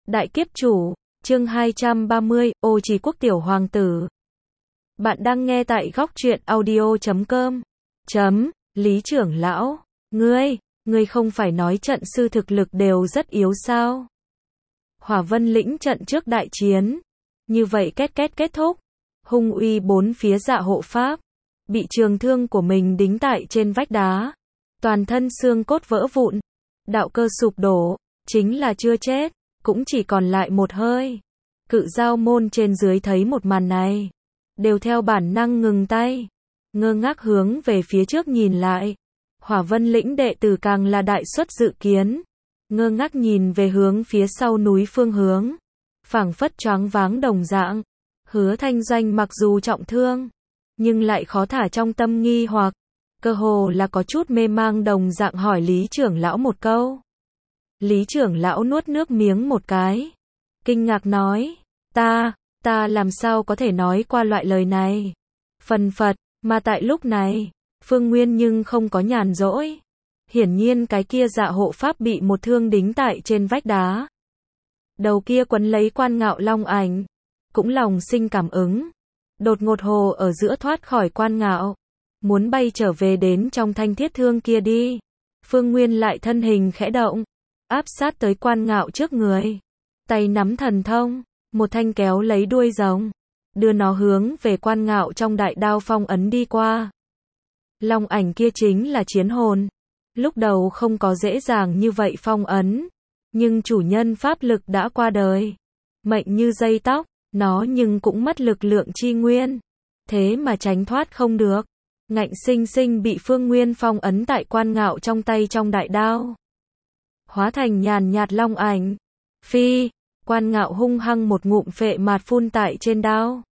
Đại kiếp chủ, chương 230, Ô Trì Quốc tiểu hoàng tử. Bạn đang nghe tại góc truyện audio.com. Lý trưởng lão, ngươi không phải nói trận sư thực lực đều rất yếu sao? Hỏa Vân lĩnh trận trước đại chiến, như vậy kết thúc, hung uy bốn phía dạ hộ pháp, bị trường thương của mình đính tại trên vách đá, toàn thân xương cốt vỡ vụn, đạo cơ sụp đổ, chính là chưa chết, cũng chỉ còn lại một hơi. Cự giao môn trên dưới thấy một màn này, đều theo bản năng ngừng tay, ngơ ngác hướng về phía trước nhìn lại. Hỏa Vân lĩnh đệ tử càng là đại suất dự kiến, ngơ ngác nhìn về hướng phía sau núi phương hướng, phảng phất choáng váng đồng dạng. Hứa Thanh Doanh mặc dù trọng thương, nhưng lại khó thả trong tâm nghi hoặc, cơ hồ là có chút mê mang đồng dạng hỏi Lý trưởng lão một câu. Lý trưởng lão nuốt nước miếng một cái, kinh ngạc nói, ta làm sao có thể nói qua loại lời này. Phần phật, mà tại lúc này, Phương Nguyên nhưng không có nhàn rỗi. Hiển nhiên cái kia dạ hộ pháp bị một thương đính tại trên vách đá. Đầu kia quấn lấy Quan Ngạo long ảnh, cũng lòng sinh cảm ứng. Đột ngột hồ ở giữa thoát khỏi Quan Ngạo, muốn bay trở về đến trong thanh thiết thương kia đi. Phương Nguyên lại thân hình khẽ động, áp sát tới Quan Ngạo trước người, tay nắm thần thông, một thanh kéo lấy đuôi rồng, đưa nó hướng về Quan Ngạo trong đại đao phong ấn đi qua. Long ảnh kia chính là chiến hồn, lúc đầu không có dễ dàng như vậy phong ấn, nhưng chủ nhân pháp lực đã qua đời, mệnh như dây tóc, nó nhưng cũng mất lực lượng chi nguyên, thế mà tránh thoát không được, ngạnh sinh sinh bị Phương Nguyên phong ấn tại Quan Ngạo trong tay trong đại đao. Hóa thành nhàn nhạt long ảnh. Phi, Quan Ngạo hung hăng một ngụm phệ mạt phun tại trên đao.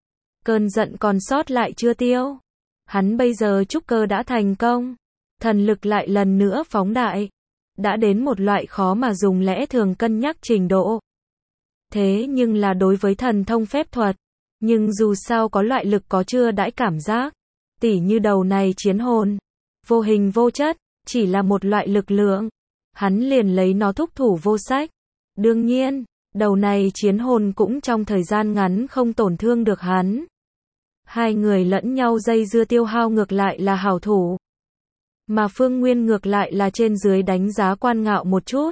Cơn giận còn sót lại chưa tiêu. Hắn bây giờ trúc cơ đã thành công, thần lực lại lần nữa phóng đại, đã đến một loại khó mà dùng lẽ thường cân nhắc trình độ. Thế nhưng là đối với thần thông phép thuật, nhưng dù sao có loại lực có chưa đãi cảm giác, tỉ như đầu này chiến hồn, vô hình vô chất, chỉ là một loại lực lượng. Hắn liền lấy nó thúc thủ vô sách. Đương nhiên, đầu này chiến hồn cũng trong thời gian ngắn không tổn thương được hắn. Hai người lẫn nhau dây dưa tiêu hao ngược lại là hảo thủ. Mà Phương Nguyên ngược lại là trên dưới đánh giá Quan Ngạo một chút.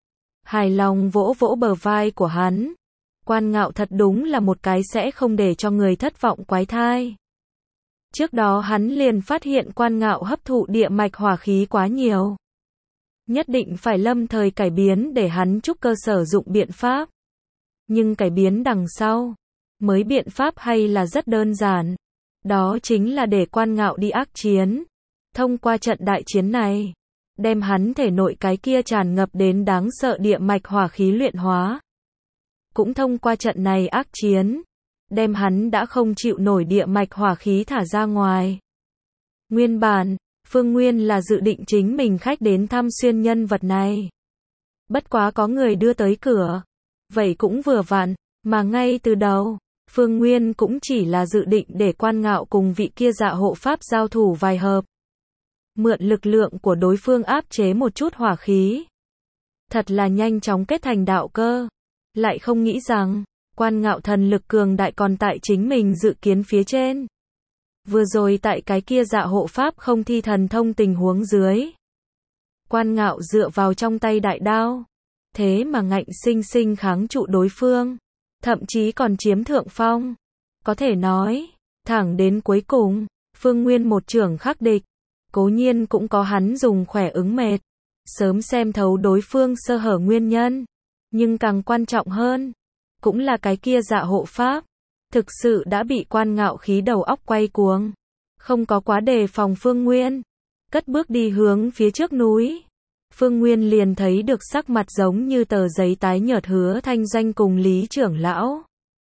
Hài lòng vỗ vỗ bờ vai của hắn. Quan Ngạo thật đúng là một cái sẽ không để cho người thất vọng quái thai. Trước đó hắn liền phát hiện Quan Ngạo hấp thụ địa mạch hỏa khí quá nhiều. Nhất định phải lâm thời cải biến để hắn trúc cơ sở dụng biện pháp. Nhưng cải biến đằng sau, mới biện pháp hay là rất đơn giản. Đó chính là để Quan Ngạo đi ác chiến. Thông qua trận đại chiến này, đem hắn thể nội cái kia tràn ngập đến đáng sợ địa mạch hỏa khí luyện hóa. Cũng thông qua trận này ác chiến, đem hắn đã không chịu nổi địa mạch hỏa khí thả ra ngoài. Nguyên bản, Phương Nguyên là dự định chính mình khách đến thăm xuyên nhân vật này. Bất quá có người đưa tới cửa, vậy cũng vừa vặn, mà ngay từ đầu, Phương Nguyên cũng chỉ là dự định để Quan Ngạo cùng vị kia dạ hộ pháp giao thủ vài hợp. Mượn lực lượng của đối phương áp chế một chút hỏa khí. Thật là nhanh chóng kết thành đạo cơ. Lại không nghĩ rằng, Quan Ngạo thần lực cường đại còn tại chính mình dự kiến phía trên. Vừa rồi tại cái kia dạ hộ pháp không thi thần thông tình huống dưới. Quan Ngạo dựa vào trong tay đại đao. Thế mà ngạnh sinh sinh kháng trụ đối phương. Thậm chí còn chiếm thượng phong. Có thể nói, thẳng đến cuối cùng, Phương Nguyên một chưởng khắc địch. Cố nhiên cũng có hắn dùng khỏe ứng mệt. Sớm xem thấu đối phương sơ hở nguyên nhân. Nhưng càng quan trọng hơn, cũng là cái kia dạ hộ pháp. Thực sự đã bị Quan Ngạo khí đầu óc quay cuồng. Không có quá đề phòng Phương Nguyên. Cất bước đi hướng phía trước núi. Phương Nguyên liền thấy được sắc mặt giống như tờ giấy tái nhợt Hứa Thanh Doanh cùng Lý trưởng lão.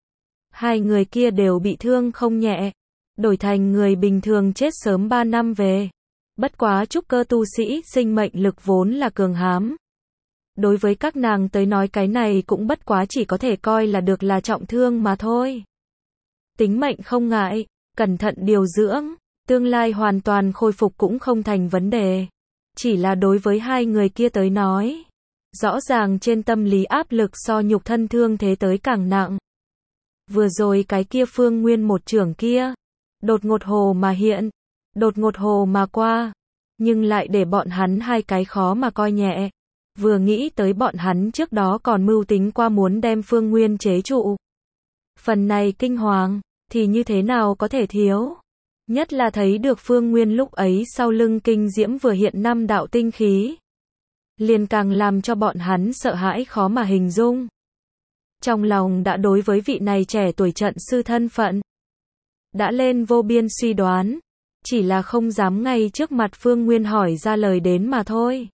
Hai người kia đều bị thương không nhẹ. Đổi thành người bình thường chết sớm 3 năm về. Bất quá trúc cơ tu sĩ sinh mệnh lực vốn là cường hám. Đối với các nàng tới nói cái này cũng bất quá chỉ có thể coi là được là trọng thương mà thôi. Tính mệnh không ngại, cẩn thận điều dưỡng, tương lai hoàn toàn khôi phục cũng không thành vấn đề. Chỉ là đối với hai người kia tới nói, Rõ ràng trên tâm lý áp lực so nhục thân thương thế tới càng nặng. Vừa rồi cái kia Phương Nguyên một chưởng kia, đột ngột hồ mà hiện, đột ngột hồ mà qua, nhưng lại để bọn hắn hai cái khó mà coi nhẹ. Vừa nghĩ tới bọn hắn trước đó còn mưu tính qua muốn đem Phương Nguyên chế trụ. Phần này kinh hoàng, thì như thế nào có thể thiếu. Nhất là thấy được Phương Nguyên lúc ấy sau lưng kinh diễm vừa hiện 5 đạo tinh khí. Liền càng làm cho bọn hắn sợ hãi khó mà hình dung. Trong lòng đã đối với vị này trẻ tuổi trận sư thân phận đã lên vô biên suy đoán, chỉ là không dám ngay trước mặt Phương Nguyên hỏi ra lời đến mà thôi.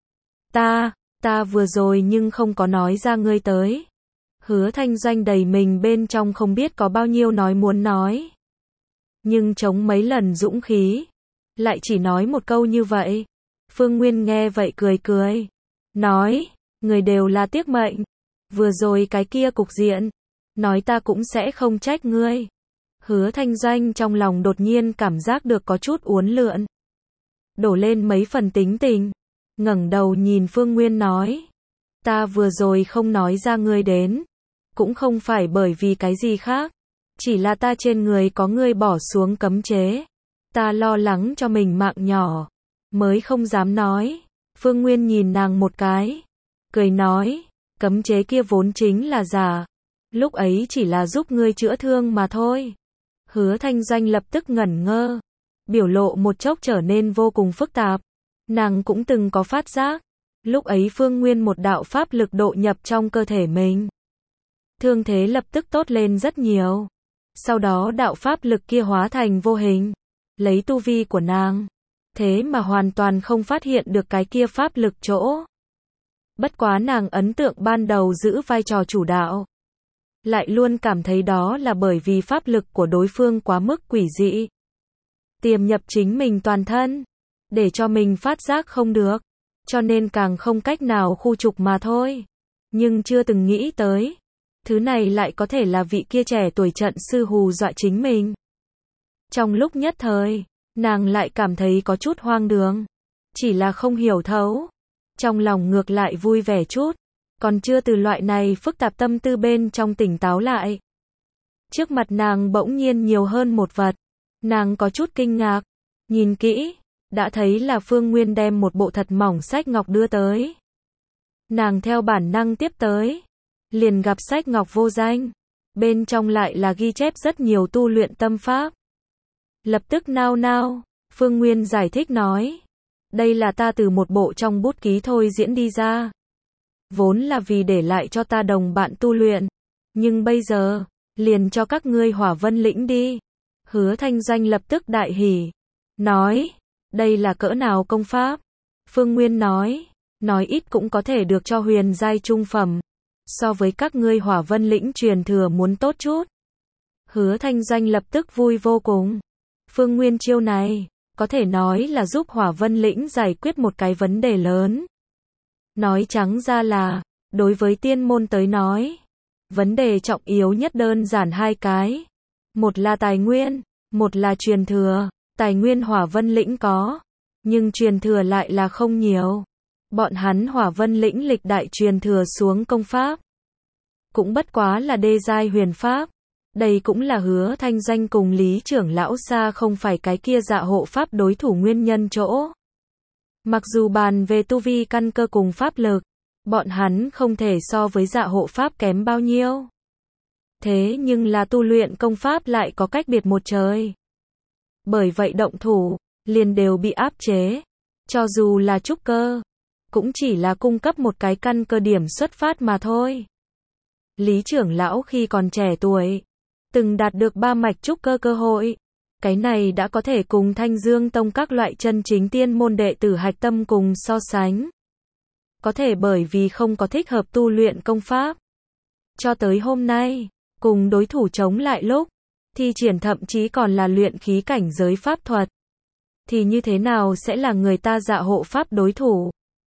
Ta vừa rồi nhưng không có nói ra ngươi tới. Hứa Thanh Doanh đầy mình bên trong không biết có bao nhiêu nói muốn nói. Nhưng chống mấy lần dũng khí, lại chỉ nói một câu như vậy. Phương Nguyên nghe vậy cười cười, nói, người đều là tiếc mệnh. Vừa rồi cái kia cục diện, nói ta cũng sẽ không trách ngươi. Hứa Thanh Doanh trong lòng đột nhiên cảm giác được có chút uốn lượn. Đổ lên mấy phần tính tình, ngẩng đầu nhìn Phương Nguyên nói, ta vừa rồi không nói ra ngươi đến, cũng không phải bởi vì cái gì khác, chỉ là ta trên người có ngươi bỏ xuống cấm chế, ta lo lắng cho mình mạng nhỏ, mới không dám nói. Phương Nguyên nhìn nàng một cái, cười nói, cấm chế kia vốn chính là giả, lúc ấy chỉ là giúp ngươi chữa thương mà thôi. Hứa Thanh Doanh lập tức ngẩn ngơ, biểu lộ một chốc trở nên vô cùng phức tạp. Nàng cũng từng có phát giác, lúc ấy Phương Nguyên một đạo pháp lực độ nhập trong cơ thể mình. Thương thế lập tức tốt lên rất nhiều. Sau đó đạo pháp lực kia hóa thành vô hình, lấy tu vi của nàng. Thế mà hoàn toàn không phát hiện được cái kia pháp lực chỗ. Bất quá nàng ấn tượng ban đầu giữ vai trò chủ đạo. Lại luôn cảm thấy đó là bởi vì pháp lực của đối phương quá mức quỷ dị. Tiềm nhập chính mình toàn thân, để cho mình phát giác không được, cho nên càng không cách nào khu trục mà thôi. Nhưng chưa từng nghĩ tới, thứ này lại có thể là vị kia trẻ tuổi trận sư hù dọa chính mình. Trong lúc nhất thời, nàng lại cảm thấy có chút hoang đường, chỉ là không hiểu thấu. Trong lòng ngược lại vui vẻ chút, còn chưa từ loại này phức tạp tâm tư bên trong tỉnh táo lại. Trước mặt nàng bỗng nhiên nhiều hơn một vật, nàng có chút kinh ngạc, nhìn kỹ, đã thấy là Phương Nguyên đem một bộ thật mỏng sách ngọc đưa tới. Nàng theo bản năng tiếp tới, liền gặp sách ngọc vô danh, bên trong lại là ghi chép rất nhiều tu luyện tâm pháp. Lập tức nao nao, Phương Nguyên giải thích nói, đây là ta từ một bộ trong bút ký thôi diễn đi ra. Vốn là vì để lại cho ta đồng bạn tu luyện, nhưng bây giờ, liền cho các ngươi Hỏa Vân lĩnh đi. Hứa Thanh Doanh lập tức đại hỉ, nói, đây là cỡ nào công pháp? Phương Nguyên nói ít cũng có thể được cho huyền giai trung phẩm, so với các ngươi Hỏa Vân lĩnh truyền thừa muốn tốt chút. Hứa Thanh Doanh lập tức vui vô cùng. Phương Nguyên chiêu này, có thể nói là giúp Hỏa Vân lĩnh giải quyết một cái vấn đề lớn. Nói trắng ra là, đối với tiên môn tới nói, vấn đề trọng yếu nhất đơn giản hai cái. Một là tài nguyên, một là truyền thừa. Tài nguyên Hỏa Vân lĩnh có, nhưng truyền thừa lại là không nhiều. Bọn hắn Hỏa Vân lĩnh lịch đại truyền thừa xuống công pháp, cũng bất quá là đê giai huyền pháp. Đây cũng là Hứa Thanh Doanh cùng Lý trưởng lão xa không phải cái kia dạ hộ pháp đối thủ nguyên nhân chỗ. Mặc dù bàn về tu vi căn cơ cùng pháp lực, bọn hắn không thể so với dạ hộ pháp kém bao nhiêu. Thế nhưng là tu luyện công pháp lại có cách biệt một trời. Bởi vậy động thủ, liền đều bị áp chế. Cho dù là trúc cơ, cũng chỉ là cung cấp một cái căn cơ điểm xuất phát mà thôi. Lý trưởng lão khi còn trẻ tuổi, từng đạt được 3 mạch trúc cơ cơ hội. Cái này đã có thể cùng Thanh Dương Tông các loại chân chính tiên môn đệ tử hạch tâm cùng so sánh. Có thể bởi vì không có thích hợp tu luyện công pháp. Cho tới hôm nay, cùng đối thủ chống lại lúc, thi triển thậm chí còn là luyện khí cảnh giới pháp thuật. Thì như thế nào sẽ là người ta dạ hộ pháp đối thủ?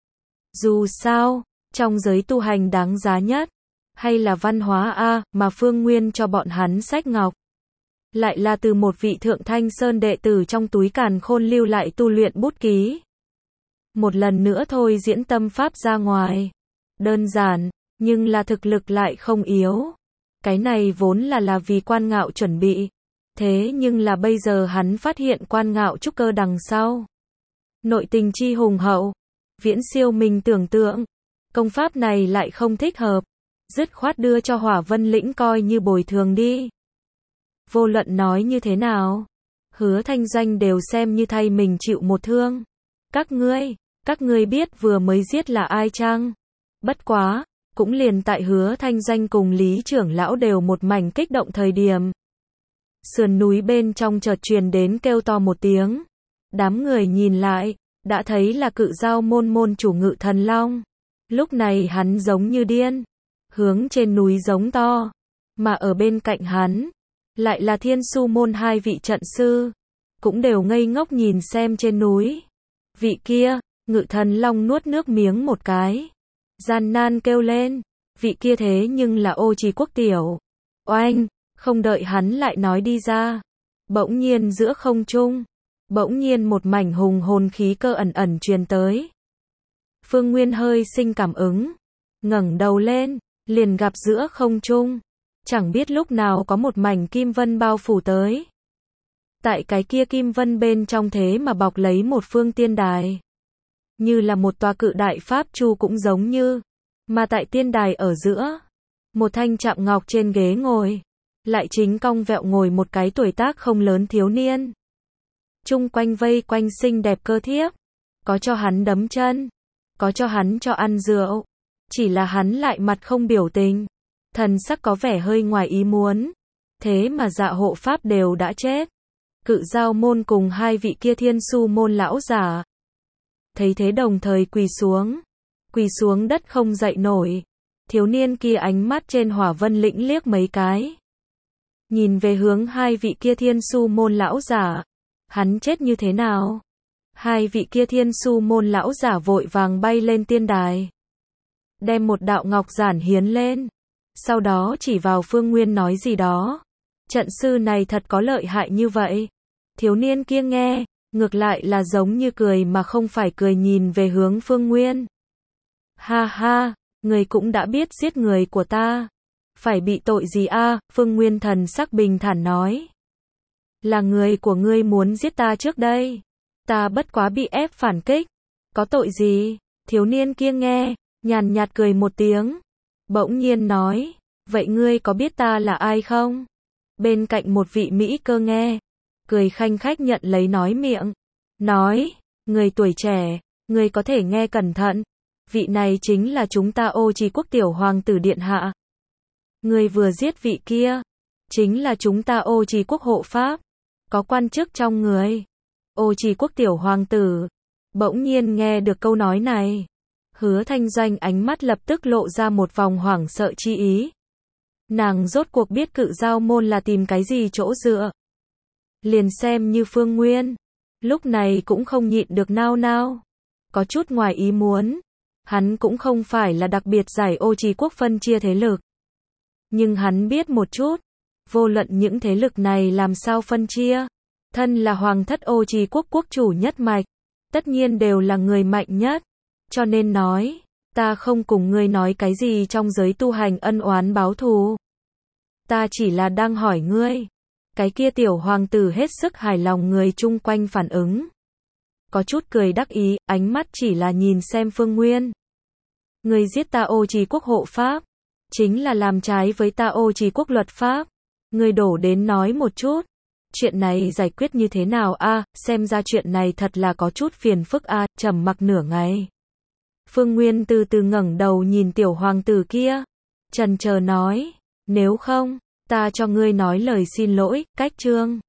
Dù sao, trong giới tu hành đáng giá nhất, hay là văn hóa A, mà Phương Nguyên cho bọn hắn sách ngọc. Lại là từ một vị Thượng Thanh Sơn đệ tử trong túi càn khôn lưu lại tu luyện bút ký. Một lần nữa thôi diễn tâm pháp ra ngoài. đơn giản, nhưng là thực lực lại không yếu. Cái này vốn là vì Quan Ngạo chuẩn bị. Thế nhưng là bây giờ hắn phát hiện Quan Ngạo trúc cơ đằng sau. Nội tình chi hùng hậu, viễn siêu mình tưởng tượng. Công pháp này lại không thích hợp. Dứt khoát đưa cho Hỏa Vân Lĩnh coi như bồi thường đi. Vô luận nói như thế nào, Hứa Thanh Doanh đều xem như thay mình chịu một thương. Các ngươi biết vừa mới giết là ai chăng? Bất quá, cũng liền tại Hứa Thanh Doanh cùng Lý trưởng lão đều một mảnh kích động thời điểm. Sườn núi bên trong chợt truyền đến kêu to một tiếng. Đám người nhìn lại, đã thấy là Cự Giao môn môn chủ Ngự Thần Long. Lúc này hắn giống như điên, hướng trên núi giống to, mà ở bên cạnh hắn, lại là Thiên Su môn hai vị trận sư, cũng đều ngây ngốc nhìn xem trên núi. Vị kia, Ngự Thần Long nuốt nước miếng một cái, gian nan kêu lên, vị kia thế nhưng là Ô Trì Quốc tiểu. Oanh, không đợi hắn lại nói đi ra, bỗng nhiên giữa không trung, bỗng nhiên một mảnh hùng hồn khí cơ ẩn ẩn truyền tới. Phương Nguyên hơi sinh cảm ứng, ngẩng đầu lên, liền gặp giữa không trung, chẳng biết lúc nào có một mảnh kim vân bao phủ tới. Tại cái kia kim vân bên trong thế mà bọc lấy một phương tiên đài, như là một tòa cự đại pháp chu cũng giống như, mà tại tiên đài ở giữa, một thanh chạm ngọc trên ghế ngồi, lại chính cong vẹo ngồi một cái tuổi tác không lớn thiếu niên. Chung quanh vây quanh xinh đẹp cơ thiếp, có cho hắn đấm chân, có cho hắn cho ăn rượu, chỉ là hắn lại mặt không biểu tình, thần sắc có vẻ hơi ngoài ý muốn. Thế mà Dạ hộ pháp đều đã chết. Cự Giao môn cùng hai vị kia Thiên Su môn lão giả, thấy thế đồng thời quỳ xuống đất không dậy nổi. Thiếu niên kia ánh mắt trên Hỏa Vân Lĩnh liếc mấy cái, nhìn về hướng hai vị kia Thiên Su môn lão giả, hắn chết như thế nào? Hai vị kia Thiên Su môn lão giả vội vàng bay lên tiên đài, đem một đạo ngọc giản hiến lên, sau đó chỉ vào Phương Nguyên nói gì đó. Trận sư này thật có lợi hại như vậy. Thiếu niên kia nghe, ngược lại là giống như cười mà không phải cười, nhìn về hướng Phương Nguyên. Ha ha, người cũng đã biết giết người của ta, phải bị tội gì a? Phương Nguyên thần sắc bình thản nói. Là người của ngươi muốn giết ta trước đây, ta bất quá bị ép phản kích, có tội gì? Thiếu niên kia nghe, nhàn nhạt cười một tiếng, bỗng nhiên nói, vậy ngươi có biết ta là ai không? Bên cạnh một vị mỹ cơ nghe, cười khanh khách nhận lấy nói miệng, nói, người tuổi trẻ, người có thể nghe cẩn thận, vị này chính là chúng ta Ô Trì Quốc tiểu hoàng tử điện hạ. Người vừa giết vị kia, chính là chúng ta Ô Trì Quốc hộ pháp, có quan chức trong người. Ô Trì Quốc tiểu hoàng tử, bỗng nhiên nghe được câu nói này, Hứa Thanh Doanh ánh mắt lập tức lộ ra một vòng hoảng sợ chi ý. Nàng rốt cuộc biết Cự Giao môn là tìm cái gì chỗ dựa. Liền xem như Phương Nguyên, lúc này cũng không nhịn được nao nao, có chút ngoài ý muốn. Hắn cũng không phải là đặc biệt giải Ô Trì Quốc phân chia thế lực, nhưng hắn biết một chút, vô luận những thế lực này làm sao phân chia, thân là hoàng thất Ô Trì Quốc quốc chủ nhất mạch, tất nhiên đều là người mạnh nhất, cho nên nói, ta không cùng ngươi nói cái gì trong giới tu hành ân oán báo thù. Ta chỉ là đang hỏi ngươi. Cái kia tiểu hoàng tử hết sức hài lòng người chung quanh phản ứng, có chút cười đắc ý, ánh mắt chỉ là nhìn xem Phương Nguyên. Ngươi giết ta Ô Trì Quốc hộ pháp, chính là làm trái với ta Ô Trì Quốc luật pháp. Ngươi đổ đến nói một chút, chuyện này giải quyết như thế nào a? Xem ra chuyện này thật là có chút phiền phức a. Trầm mặc nửa ngày, Phương Nguyên từ từ ngẩng đầu nhìn tiểu hoàng tử kia, chần chờ nói, nếu không, ta cho ngươi nói lời xin lỗi, cách chương.